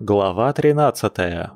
Глава 13.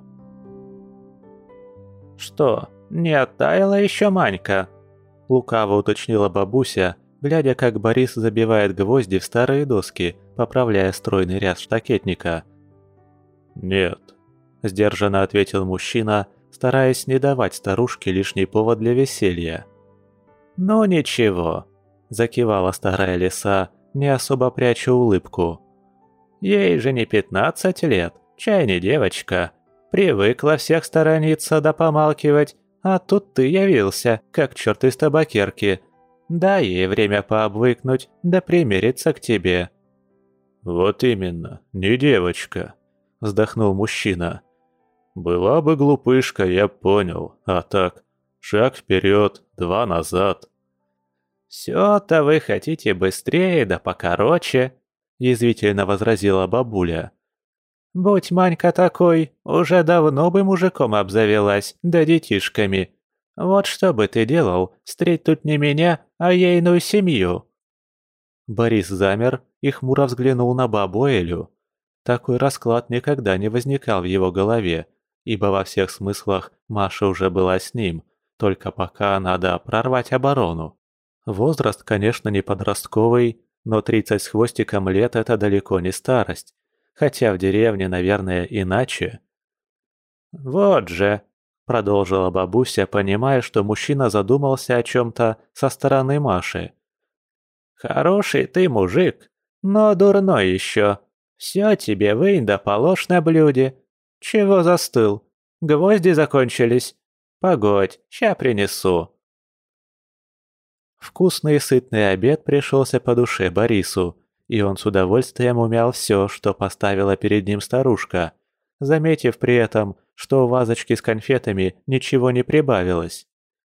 «Что, не оттаяла еще Манька?» – лукаво уточнила бабуся, глядя, как Борис забивает гвозди в старые доски, поправляя стройный ряд штакетника. «Нет», – сдержанно ответил мужчина, стараясь не давать старушке лишний повод для веселья. «Ну ничего», – закивала старая лиса, не особо пряча улыбку. «Ей же не 15 лет, чай не девочка. Привыкла всех сторониться да помалкивать, а тут ты явился, как черт из табакерки. Дай ей время пообвыкнуть да примириться к тебе». «Вот именно, не девочка», – вздохнул мужчина. «Была бы глупышка, я понял, а так, шаг вперед, два назад». «Все-то вы хотите быстрее да покороче», – язвительно возразила бабуля. «Будь Манька такой, уже давно бы мужиком обзавелась, да детишками. Вот что бы ты делал, встреть тут не меня, а ейную семью». Борис замер и хмуро взглянул на бабу Элю. Такой расклад никогда не возникал в его голове, ибо во всех смыслах Маша уже была с ним, только пока надо прорвать оборону. Возраст, конечно, не подростковый, но 30 с хвостиком лет – это далеко не старость. Хотя в деревне, наверное, иначе. «Вот же», – продолжила бабуся, понимая, что мужчина задумался о чем-то со стороны Маши. «Хороший ты мужик, но дурной еще. Все тебе вынь да положь на блюде. Чего застыл? Гвозди закончились? Погодь, ща принесу». Вкусный и сытный обед пришелся по душе Борису, и он с удовольствием умял все, что поставила перед ним старушка, заметив при этом, что в вазочке с конфетами ничего не прибавилось.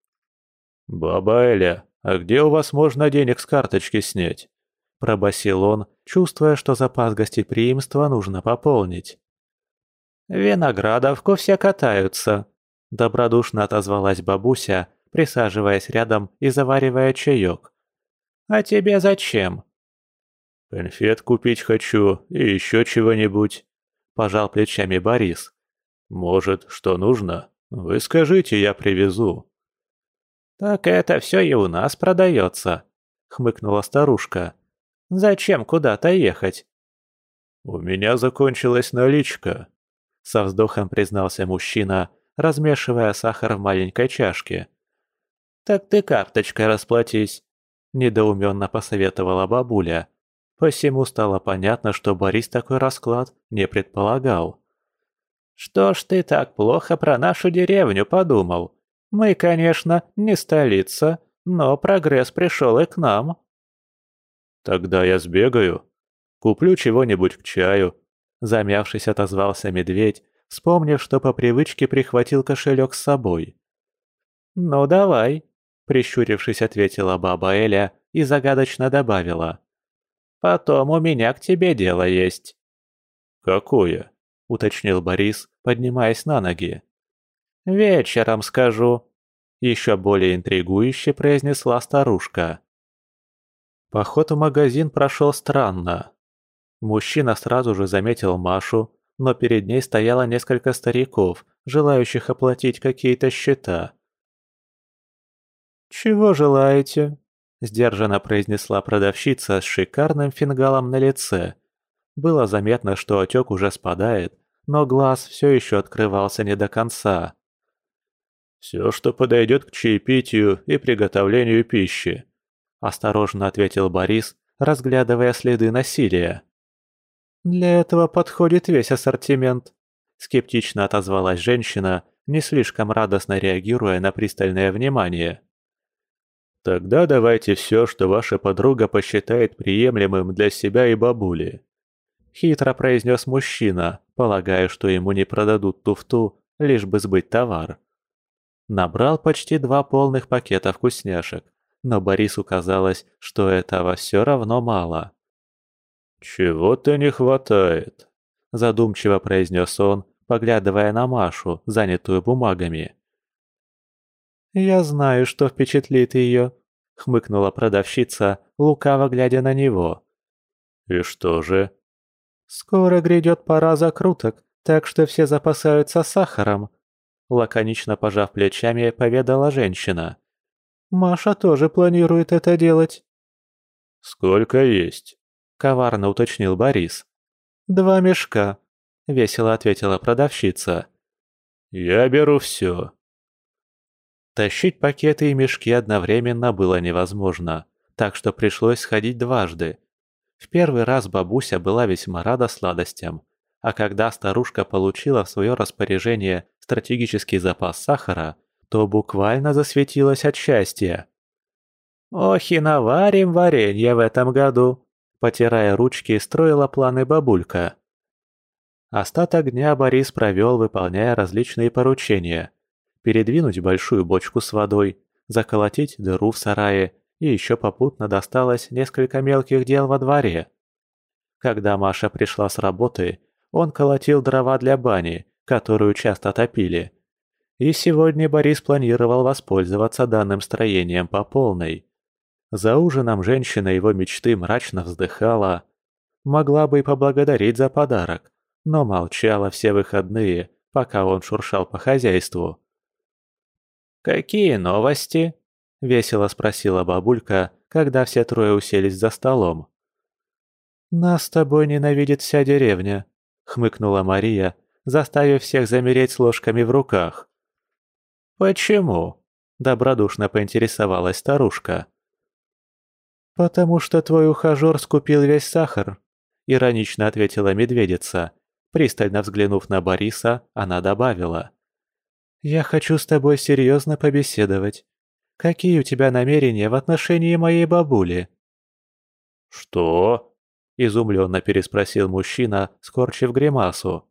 «Баба Эля, а где у вас можно денег с карточки снять?» – пробасил он, чувствуя, что запас гостеприимства нужно пополнить. «В Виноградовку все катаются», – добродушно отозвалась бабуся, присаживаясь рядом и заваривая чаек. «А тебе зачем?» «Конфет купить хочу и еще чего-нибудь», – пожал плечами Борис. «Может, что нужно? Вы скажите, я привезу». «Так это все и у нас продается», – хмыкнула старушка. «Зачем куда-то ехать?» «У меня закончилась наличка», – со вздохом признался мужчина, размешивая сахар в маленькой чашке. «Так ты карточкой расплатись», – недоуменно посоветовала бабуля. Посему стало понятно, что Борис такой расклад не предполагал. «Что ж ты так плохо про нашу деревню подумал? Мы, конечно, не столица, но прогресс пришел и к нам». «Тогда я сбегаю. Куплю чего-нибудь к чаю», – замявшись, отозвался медведь, вспомнив, что по привычке прихватил кошелек с собой. «Ну давай», – прищурившись, ответила баба Эля и загадочно добавила. «Потом у меня к тебе дело есть». «Какое?» – уточнил Борис, поднимаясь на ноги. «Вечером скажу», – еще более интригующе произнесла старушка. Поход в магазин прошел странно. Мужчина сразу же заметил Машу, но перед ней стояло несколько стариков, желающих оплатить какие-то счета. «Чего желаете?» – сдержанно произнесла продавщица с шикарным фингалом на лице. Было заметно, что отек уже спадает, но глаз все еще открывался не до конца. «Все, что подойдет к чаепитию и приготовлению пищи», – осторожно ответил Борис, разглядывая следы насилия. «Для этого подходит весь ассортимент», – скептично отозвалась женщина, не слишком радостно реагируя на пристальное внимание. «Тогда давайте все, что ваша подруга посчитает приемлемым для себя и бабули», – хитро произнес мужчина, полагая, что ему не продадут туфту, лишь бы сбыть товар. Набрал почти 2 полных пакета вкусняшек, но Борису казалось, что этого все равно мало. «Чего-то не хватает», – задумчиво произнес он, поглядывая на Машу, занятую бумагами. «Я знаю, что впечатлит ее», — хмыкнула продавщица, лукаво глядя на него. «И что же?» «Скоро грядет пора закруток, так что все запасаются сахаром», — лаконично пожав плечами, поведала женщина. «Маша тоже планирует это делать». «Сколько есть?» — коварно уточнил Борис. «2 мешка», — весело ответила продавщица. «Я беру все». Тащить пакеты и мешки одновременно было невозможно, так что пришлось сходить дважды. В первый раз бабуся была весьма рада сладостям, а когда старушка получила в свое распоряжение стратегический запас сахара, то буквально засветилась от счастья. «Ох и наварим варенье в этом году!» – потирая ручки, строила планы бабулька. Остаток дня Борис провел, выполняя различные поручения. Передвинуть большую бочку с водой, заколотить дыру в сарае, и еще попутно досталось несколько мелких дел во дворе. Когда Маша пришла с работы, он колотил дрова для бани, которую часто топили. И сегодня Борис планировал воспользоваться данным строением по полной. За ужином женщина его мечты мрачно вздыхала. Могла бы и поблагодарить за подарок, но молчала все выходные, пока он шуршал по хозяйству. «Какие новости?» – весело спросила бабулька, когда все трое уселись за столом. «Нас с тобой ненавидит вся деревня», – хмыкнула Мария, заставив всех замереть с ложками в руках. «Почему?» – добродушно поинтересовалась старушка. «Потому что твой ухажер скупил весь сахар», – иронично ответила медведица. Пристально взглянув на Бориса, она добавила. «Я хочу с тобой серьезно побеседовать. Какие у тебя намерения в отношении моей бабули?» «Что?» – изумленно переспросил мужчина, скорчив гримасу.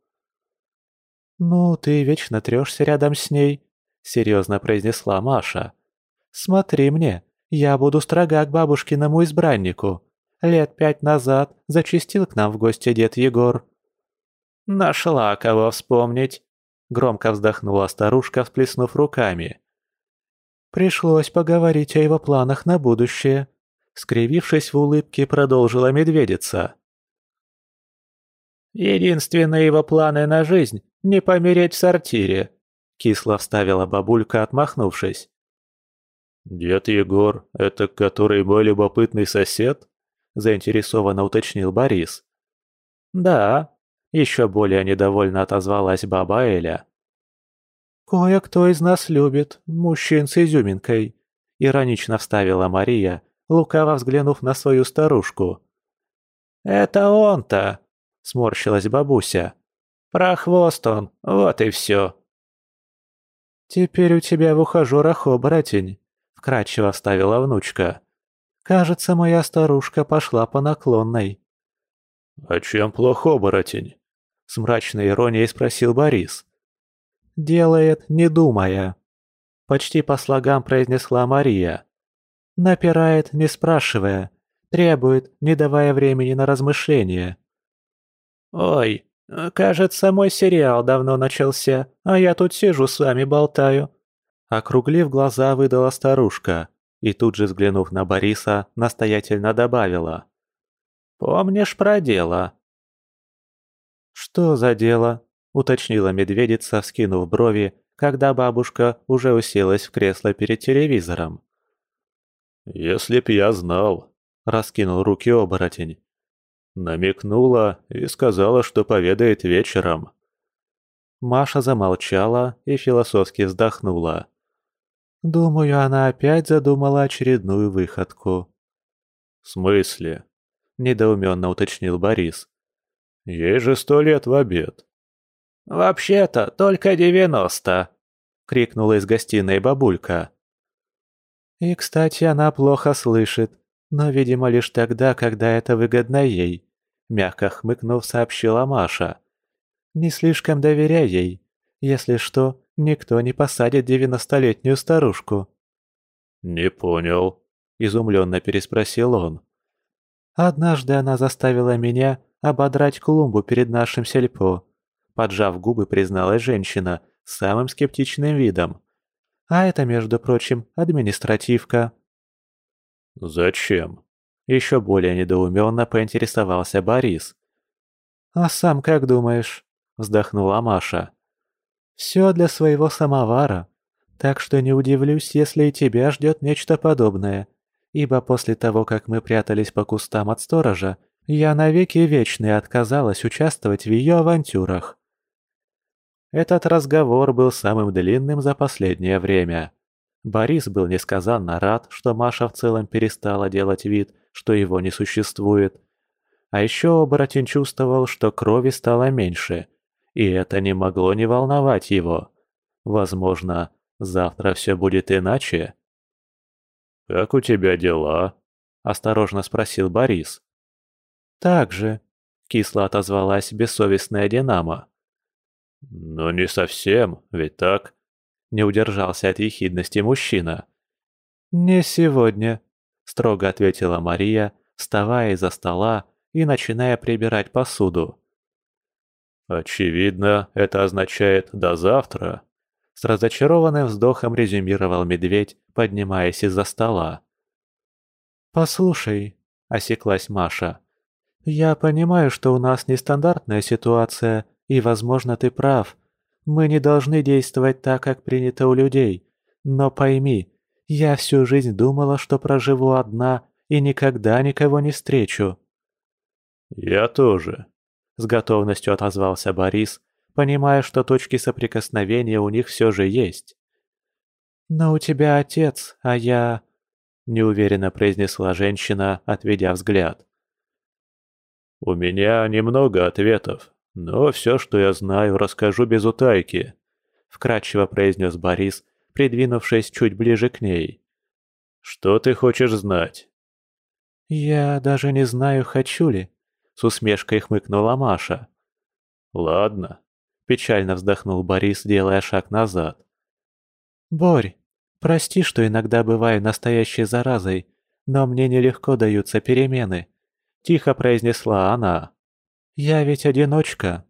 «Ну, ты вечно трешься рядом с ней», — серьезно произнесла Маша. «Смотри мне, я буду строга к бабушкиному избраннику. Лет 5 назад зачастил к нам в гости дед Егор». «Нашла кого вспомнить», — громко вздохнула старушка, всплеснув руками. «Пришлось поговорить о его планах на будущее», — скривившись в улыбке, продолжила медведица. «Единственные его планы на жизнь — не помереть в сортире», — кисло вставила бабулька, отмахнувшись. «Дед Егор, это который мой любопытный сосед?» – заинтересованно уточнил Борис. «Да», — еще более недовольно отозвалась баба Эля. «Кое-кто из нас любит мужчин с изюминкой», — иронично вставила Мария, лукаво взглянув на свою старушку. «Это он-то!» — сморщилась бабуся. «Прохвост он, вот и все». «Теперь у тебя в ухажерах оборотень», — вкратчиво вставила внучка. «Кажется, моя старушка пошла по наклонной». «А чем плох оборотень?» – с мрачной иронией спросил Борис. «Делает, не думая», — почти по слогам произнесла Мария. «Напирает, не спрашивая, требует, не давая времени на размышления». «Ой, кажется, мой сериал давно начался, а я тут сижу с вами болтаю», — округлив глаза, выдала старушка и тут же, взглянув на Бориса, настоятельно добавила. «Помнишь про дело?» «Что за дело?» — уточнила медведица, вскинув брови, когда бабушка уже уселась в кресло перед телевизором. «Если б я знал», — раскинул руки оборотень. Намекнула и сказала, что поведает вечером. Маша замолчала и философски вздохнула. «Думаю, она опять задумала очередную выходку». «В смысле?» – недоуменно уточнил Борис. «Ей же 100 лет в обед». «Вообще-то только 90», — крикнула из гостиной бабулька. «И, кстати, она плохо слышит, но, видимо, лишь тогда, когда это выгодно ей», — мягко хмыкнув, сообщила Маша. «Не слишком доверяй ей. Если что, никто не посадит 90-летнюю старушку». «Не понял», — изумленно переспросил он. «Однажды она заставила меня ободрать клумбу перед нашим сельпо», — поджав губы, призналась женщина с самым скептичным видом. «А это, между прочим, административка». «Зачем?» — еще более недоуменно поинтересовался Борис. «А сам как думаешь?» — вздохнула Маша. «Все для своего самовара, так что не удивлюсь, если и тебя ждет нечто подобное, ибо после того, как мы прятались по кустам от сторожа, я навеки вечные отказалась участвовать в ее авантюрах». Этот разговор был самым длинным за последнее время. Борис был несказанно рад, что Маша в целом перестала делать вид, что его не существует. А еще оборотень чувствовал, что крови стало меньше, и это не могло не волновать его. Возможно, завтра все будет иначе. «Как у тебя дела?» – осторожно спросил Борис. «Так же», – кисло отозвалась бессовестная Динамо. «Ну не совсем, ведь так?» – не удержался от ехидности мужчина. «Не сегодня», – строго ответила Мария, вставая из-за стола и начиная прибирать посуду. «Очевидно, это означает «до завтра», — с разочарованным вздохом резюмировал медведь, поднимаясь из-за стола. «Послушай», — осеклась Маша, — «я понимаю, что у нас нестандартная ситуация, и, возможно, ты прав. Мы не должны действовать так, как принято у людей. Но пойми, я всю жизнь думала, что проживу одна и никогда никого не встречу». «Я тоже», — с готовностью отозвался Борис, понимая, что точки соприкосновения у них все же есть. «Но у тебя отец, а я...» — неуверенно произнесла женщина, отведя взгляд. «У меня немного ответов, но все, что я знаю, расскажу без утайки», — вкратчиво произнес Борис, придвинувшись чуть ближе к ней. «Что ты хочешь знать?» «Я даже не знаю, хочу ли», — с усмешкой хмыкнула Маша. «Ладно», — печально вздохнул Борис, делая шаг назад. «Борь, прости, что иногда бываю настоящей заразой, но мне нелегко даются перемены», — тихо произнесла она. «Я ведь одиночка».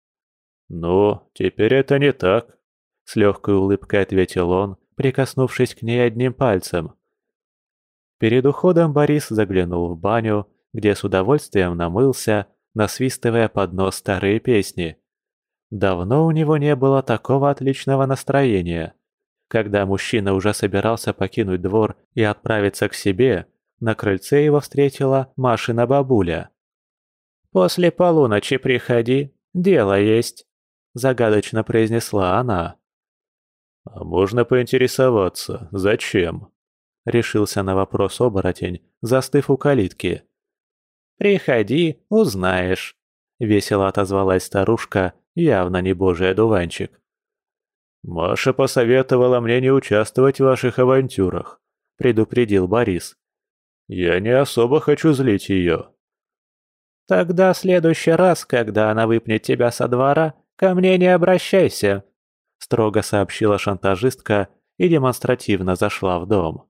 «Ну, теперь это не так», — с легкой улыбкой ответил он, прикоснувшись к ней одним пальцем. Перед уходом Борис заглянул в баню, где с удовольствием намылся, насвистывая под нос старые песни. Давно у него не было такого отличного настроения. Когда мужчина уже собирался покинуть двор и отправиться к себе, на крыльце его встретила Машина бабуля. «После полуночи приходи, дело есть», — загадочно произнесла она. «А можно поинтересоваться, зачем?» — решился на вопрос оборотень, застыв у калитки. «Приходи, узнаешь», — весело отозвалась старушка, явно не божий одуванчик. «Маша посоветовала мне не участвовать в ваших авантюрах», — предупредил Борис. «Я не особо хочу злить ее». «Тогда в следующий раз, когда она выпнет тебя со двора, ко мне не обращайся», — строго сообщила шантажистка и демонстративно зашла в дом.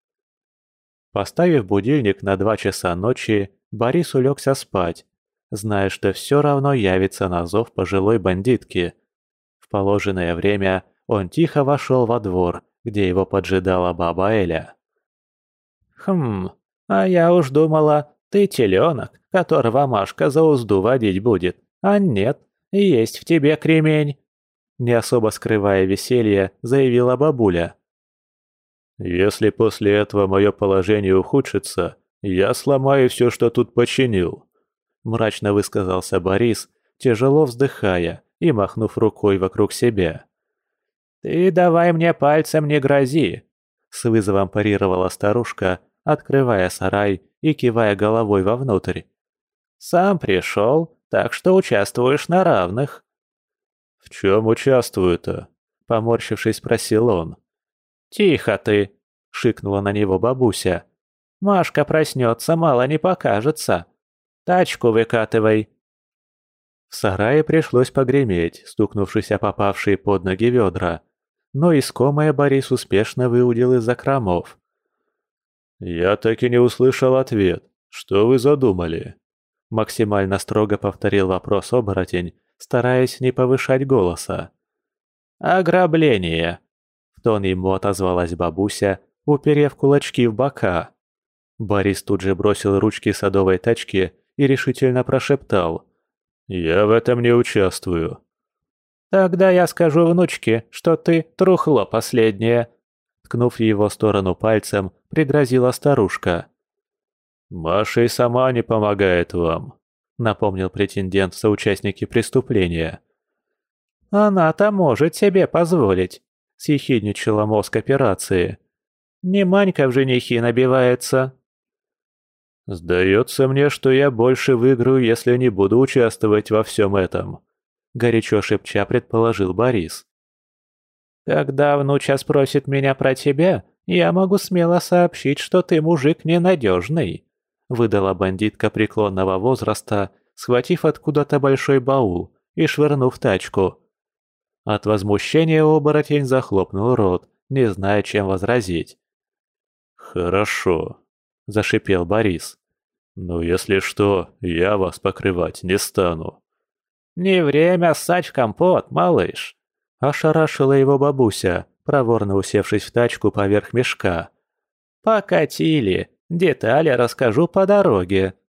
Поставив будильник на 2 часа ночи, Борис улегся спать, зная, что все равно явится на зов пожилой бандитки. В положенное время он тихо вошел во двор, где его поджидала баба Эля. «Хм, а я уж думала, ты теленок, которого Машка за узду водить будет, а нет, есть в тебе кремень», — не особо скрывая веселье, заявила бабуля. «Если после этого мое положение ухудшится, я сломаю все, что тут починил», — мрачно высказался Борис, тяжело вздыхая и махнув рукой вокруг себя. «Ты давай мне пальцем не грози», — с вызовом парировала старушка, открывая сарай и кивая головой вовнутрь. «Сам пришел, так что участвуешь на равных». «В чем участвую-то?» — поморщившись, спросил он. «Тихо ты!» — шикнула на него бабуся. «Машка проснется, мало не покажется. Тачку выкатывай!» В сарае пришлось погреметь, стукнувшись о попавшие под ноги ведра, но искомое Борис успешно выудил из закромов. «Я так и не услышал ответ. Что вы задумали?» Максимально строго повторил вопрос оборотень, стараясь не повышать голоса. «Ограбление!» — в тон ему отозвалась бабуся, уперев кулачки в бока. Борис тут же бросил ручки садовой тачки и решительно прошептал. «Я в этом не участвую. Тогда я скажу внучке, что ты трухло последнее. Ткнув в его сторону пальцем, пригрозила старушка. «Маша и сама не помогает вам», — напомнил претендент в соучастники преступления. «Она-то может себе позволить», — съехидничала мозг операции. «Не Манька в женихи набивается». «Сдается мне, что я больше выиграю, если не буду участвовать во всем этом», — горячо шепча предположил Борис. «Когда внуча спросит меня про тебя, я могу смело сообщить, что ты мужик ненадежный», — выдала бандитка преклонного возраста, схватив откуда-то большой баул и швырнув в тачку. От возмущения оборотень захлопнул рот, не зная, чем возразить. «Хорошо», — зашипел Борис. «Но если что, я вас покрывать не стану». «Не время ссать в компот, малыш!» – ошарашила его бабуся, проворно усевшись в тачку поверх мешка. «Покатили, детали расскажу по дороге».